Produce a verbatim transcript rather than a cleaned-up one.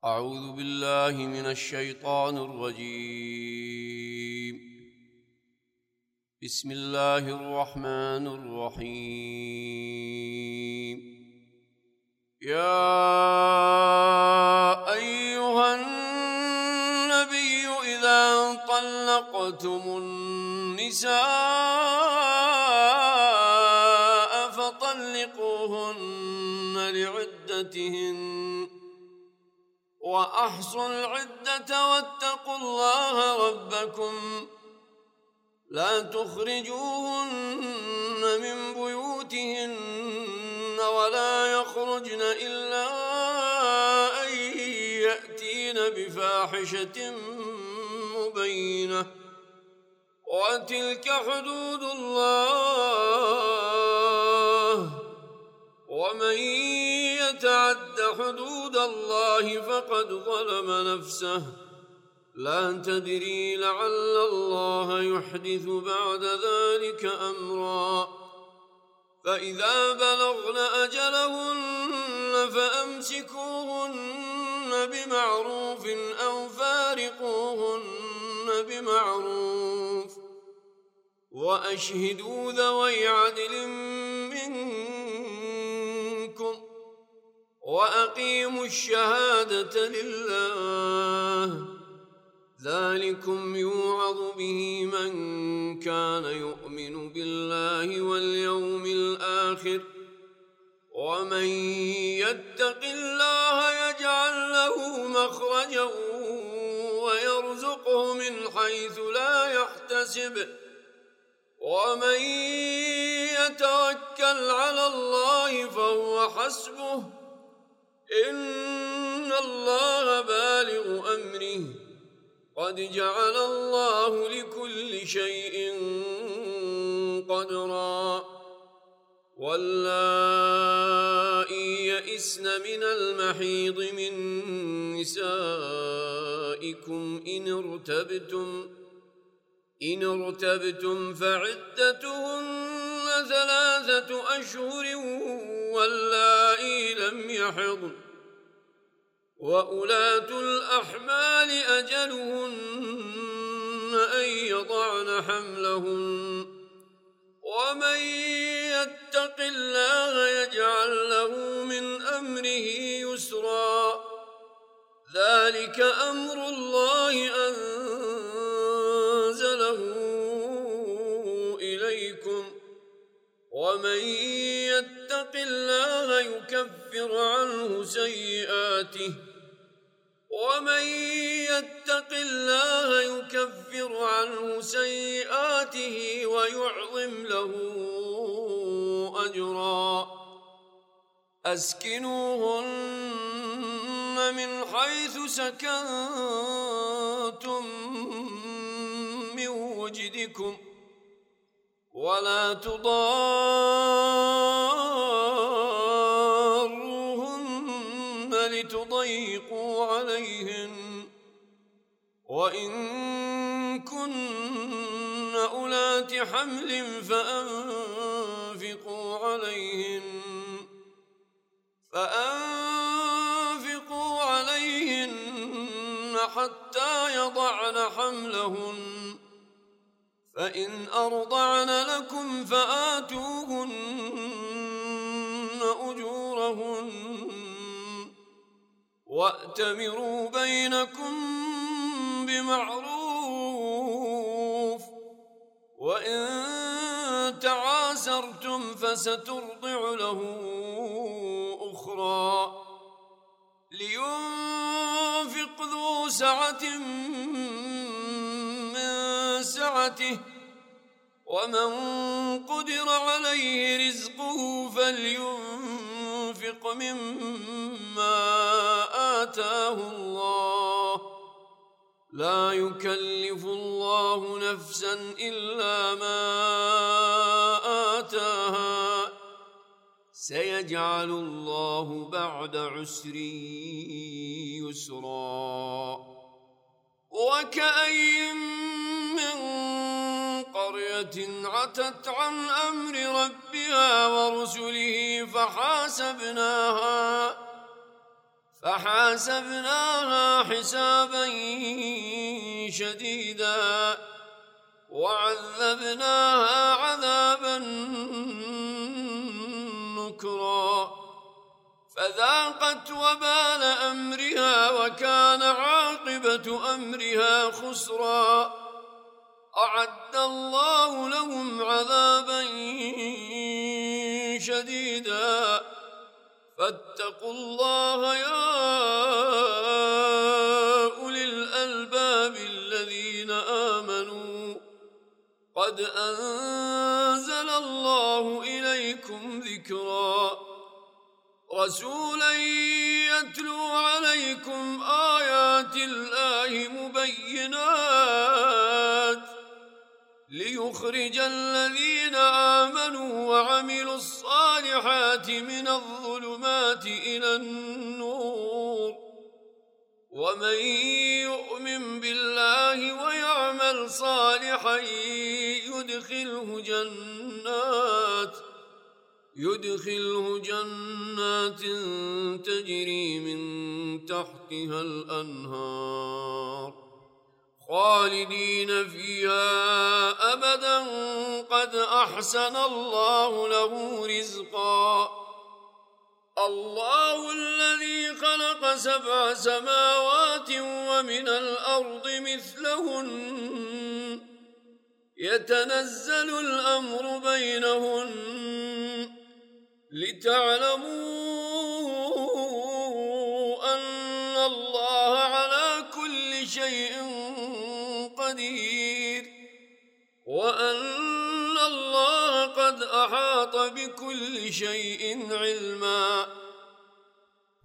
أعوذ بالله من الشيطان الرجيم. بسم الله الرحمن الرحيم. يا أيها النبي إذا طلقتم النساء فطلقوهن لعدتهن وأحصوا العدة واتقوا الله ربكم لا تخرجوهن من بيوتهن ولا يخرجن إلا أن يأتين بفاحشة مبينة وتلك حدود الله ومن يتعد حدود الله فقد ظلم نفسه لا تدري لعل الله يحدث بعد ذلك أمرا. فإذا بلغن أجلهن فأمسكوهن بمعروف أو فارقوهن بمعروف وأشهدوا ذوي عدل منكم وأقيموا الشهادة لله ذلكم يوعظ به من كان يؤمن بالله واليوم الآخر ومن يتق الله يجعل له مخرجا ويرزقه من حيث لا يحتسب ومن يتوكل على الله فهو حسبه إن الله بالغ أمره قد جعل الله لكل شيء قدرا. واللائي يئسن من المحيض من نسائكم إن ارتبتم إن ارتبتم فعدتهن ثلاثة أشهر واللائي لم يحضن وأولاة الأحمال أجلهن أن يضعن حملهن ومن يتق الله يجعل له من أمره يسرا ذلك أمر الله أنزله إليكم ومن يتق الله يكفر عنه سيئاته ومن يتق الله يكفر عنه سيئاته ويعظم له أجرا. أسكنوهن من حيث سكنتم من وجدكم ولا تضاروهن لتضيقوا عليهن وإن كن أولات حمل فأنفقوا عليهن فأنفقوا عليهن حتى يضعن حملهن فإن أرضعن لكم فآتوهن أجورهن وأتمروا بينكم بمعروف وإن تعاسرتم فسترضع له أخرى لينفق ذو سعة من سعته ومن قدر عليه رزقه فلينفق مما آتاه الله لا يكلف الله نفسا إلا ما آتاها سيجعل الله بعد عسر يسرا. وكأي من قرية عتت عن أمر ربها ورسله فحاسبناها فحاسبناها حسابا شديدا وعذبناها عذابا نكرا فذاقت وبال أمرها وكان عاقبة أمرها خسرا أعد الله لهم عذابا شديدا فاتقوا الله يا أولي الألباب الذين آمنوا قد أنزل الله إليكم ذكرا رسولا يتلو عليكم آيات الله مبينات ليخرج الذين آمنوا وعملوا الصالحات من الظلمات إلى النور ومن يؤمن بالله ويعمل صالحا يدخله جنات يدخله جنات تجري من تحتها الأنهار خالدين فيها أبدا قد أحسن الله له رزقا الله الذي خلق سبع سماوات ومن الأرض مثلهن يتنزل الأمر بينهن لتعلموا أن الله على كل شيء قدير وأن الله قد أحاط بكل شيء علما